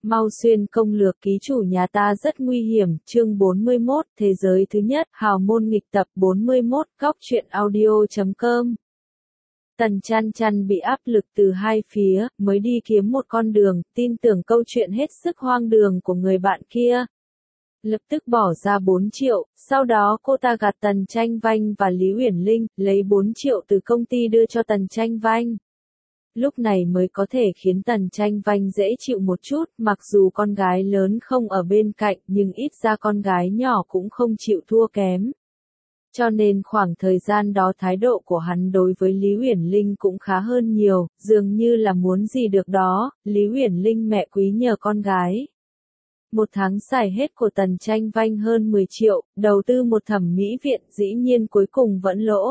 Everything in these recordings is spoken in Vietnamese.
Mau xuyên công lược ký chủ nhà ta rất nguy hiểm, chương 41, thế giới thứ nhất, hào môn nghịch tập 41, góc truyện audio.com. Tần Chăn Chăn bị áp lực từ hai phía, mới đi kiếm một con đường, tin tưởng câu chuyện hết sức hoang đường của người bạn kia. Lập tức bỏ ra 4 triệu, sau đó cô ta gạt Tần Tranh Vanh và Lý Uyển Linh, lấy 4 triệu từ công ty đưa cho Tần Tranh Vanh. Lúc này mới có thể khiến Tần Tranh Vanh dễ chịu một chút, mặc dù con gái lớn không ở bên cạnh nhưng ít ra con gái nhỏ cũng không chịu thua kém. Cho nên khoảng thời gian đó thái độ của hắn đối với Lý Uyển Linh cũng khá hơn nhiều, dường như là muốn gì được đó, Lý Uyển Linh mẹ quý nhờ con gái. Một tháng xài hết của Tần Tranh Vanh hơn 10 triệu, đầu tư một thẩm mỹ viện dĩ nhiên cuối cùng vẫn lỗ.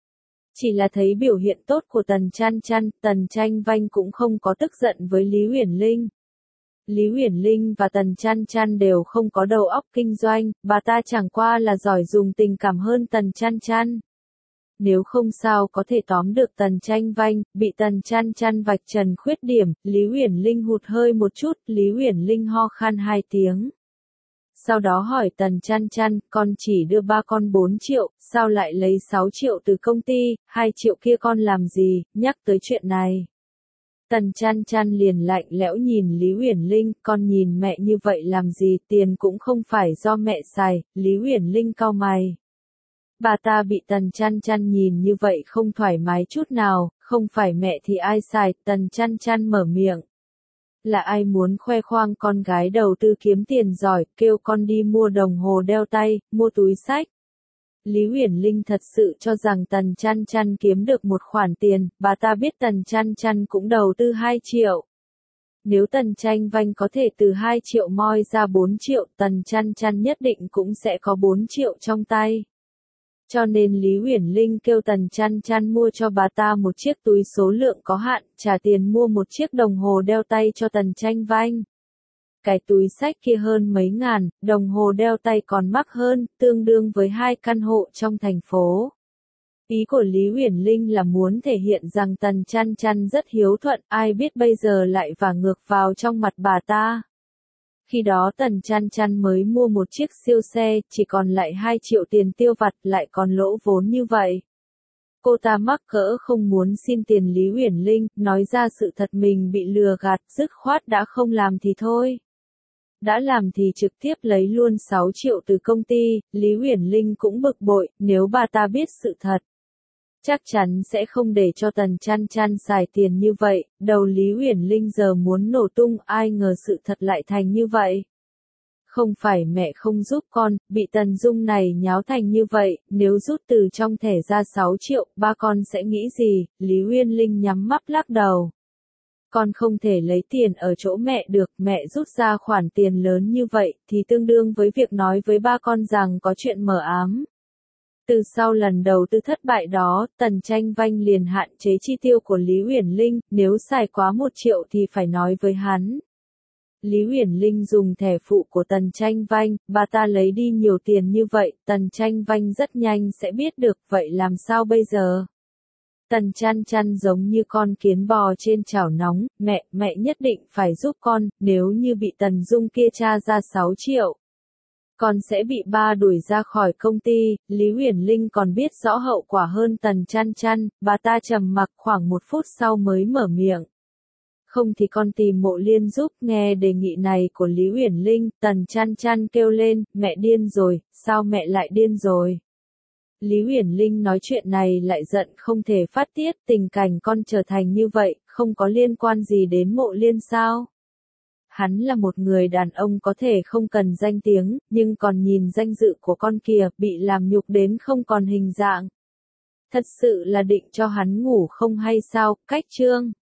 Chỉ là thấy biểu hiện tốt của Tần Chăn Chăn, Tần Tranh Vanh cũng không có tức giận với Lý Uyển Linh. Lý Uyển Linh và Tần Chăn Chăn đều không có đầu óc kinh doanh, bà ta chẳng qua là giỏi dùng tình cảm hơn Tần Chăn Chăn. Nếu không sao có thể tóm được Tần Tranh Vanh, bị Tần Chăn Chăn vạch trần khuyết điểm, Lý Uyển Linh hụt hơi một chút, Lý Uyển Linh ho khan 2 tiếng. Sau đó hỏi Tần Chăn Chăn, con chỉ đưa ba con 4 triệu, sao lại lấy 6 triệu từ công ty, 2 triệu kia con làm gì, nhắc tới chuyện này. Tần Chăn Chăn liền lạnh lẽo nhìn Lý Uyển Linh, con nhìn mẹ như vậy làm gì, tiền cũng không phải do mẹ xài, Lý Uyển Linh cau mày. Bà ta bị Tần Chăn Chăn nhìn như vậy không thoải mái chút nào, không phải mẹ thì ai xài, Tần Chăn Chăn mở miệng. Là ai muốn khoe khoang con gái đầu tư kiếm tiền giỏi, kêu con đi mua đồng hồ đeo tay, mua túi xách. Lý Uyển Linh thật sự cho rằng Tần Chăn Chăn kiếm được một khoản tiền, bà ta biết Tần Chăn Chăn cũng đầu tư 2 triệu. Nếu Tần Tranh Vanh có thể từ 2 triệu moi ra 4 triệu, Tần Chăn Chăn nhất định cũng sẽ có 4 triệu trong tay. Cho nên Lý Uyển Linh kêu Tần Chăn Chăn mua cho bà ta một chiếc túi số lượng có hạn, trả tiền mua một chiếc đồng hồ đeo tay cho Tần Tranh Vanh. Cái túi xách kia hơn mấy ngàn, đồng hồ đeo tay còn mắc hơn, tương đương với 2 căn hộ trong thành phố. Ý của Lý Uyển Linh là muốn thể hiện rằng Tần Chăn Chăn rất hiếu thuận, ai biết bây giờ lại vả ngược vào trong mặt bà ta. Khi đó Tần Chăn Chăn mới mua một chiếc siêu xe, chỉ còn lại 2 triệu tiền tiêu vặt, lại còn lỗ vốn như vậy. Cô ta mắc cỡ không muốn xin tiền Lý Uyển Linh, nói ra sự thật mình bị lừa gạt, dứt khoát đã không làm thì thôi. Đã làm thì trực tiếp lấy luôn 6 triệu từ công ty, Lý Uyển Linh cũng bực bội, nếu bà ta biết sự thật. Chắc chắn sẽ không để cho Tần Chăn Chăn xài tiền như vậy, đầu Lý Uyển Linh giờ muốn nổ tung, ai ngờ sự thật lại thành như vậy. Không phải mẹ không giúp con, bị Tần Dung này nháo thành như vậy, nếu rút từ trong thẻ ra 6 triệu, ba con sẽ nghĩ gì, Lý Uyển Linh nhắm mắt lắc đầu. Con không thể lấy tiền ở chỗ mẹ được, mẹ rút ra khoản tiền lớn như vậy, thì tương đương với việc nói với ba con rằng có chuyện mờ ám. Từ sau lần đầu tư thất bại đó, Tần Tranh Vanh liền hạn chế chi tiêu của Lý Uyển Linh, nếu xài quá 1 triệu thì phải nói với hắn. Lý Uyển Linh dùng thẻ phụ của Tần Tranh Vanh, bà ta lấy đi nhiều tiền như vậy, Tần Tranh Vanh rất nhanh sẽ biết được, vậy làm sao bây giờ? Tần Chăn Chăn giống như con kiến bò trên chảo nóng, mẹ nhất định phải giúp con, nếu như bị Tần Dung kia tra ra 6 triệu. Con sẽ bị ba đuổi ra khỏi công ty, Lý Uyển Linh còn biết rõ hậu quả hơn Tần Chăn Chăn, bà ta trầm mặc khoảng 1 phút sau mới mở miệng. Không thì con tìm Mộ Liên giúp, nghe đề nghị này của Lý Uyển Linh, Tần Chăn Chăn kêu lên, mẹ điên rồi, sao mẹ lại điên rồi? Lý Uyển Linh nói chuyện này lại giận không thể phát tiết, tình cảnh con trở thành như vậy, không có liên quan gì đến Mộ Liên sao? Hắn là một người đàn ông có thể không cần danh tiếng, nhưng còn nhìn danh dự của con kìa, bị làm nhục đến không còn hình dạng. Thật sự là định cho hắn ngủ không hay sao, cách chương.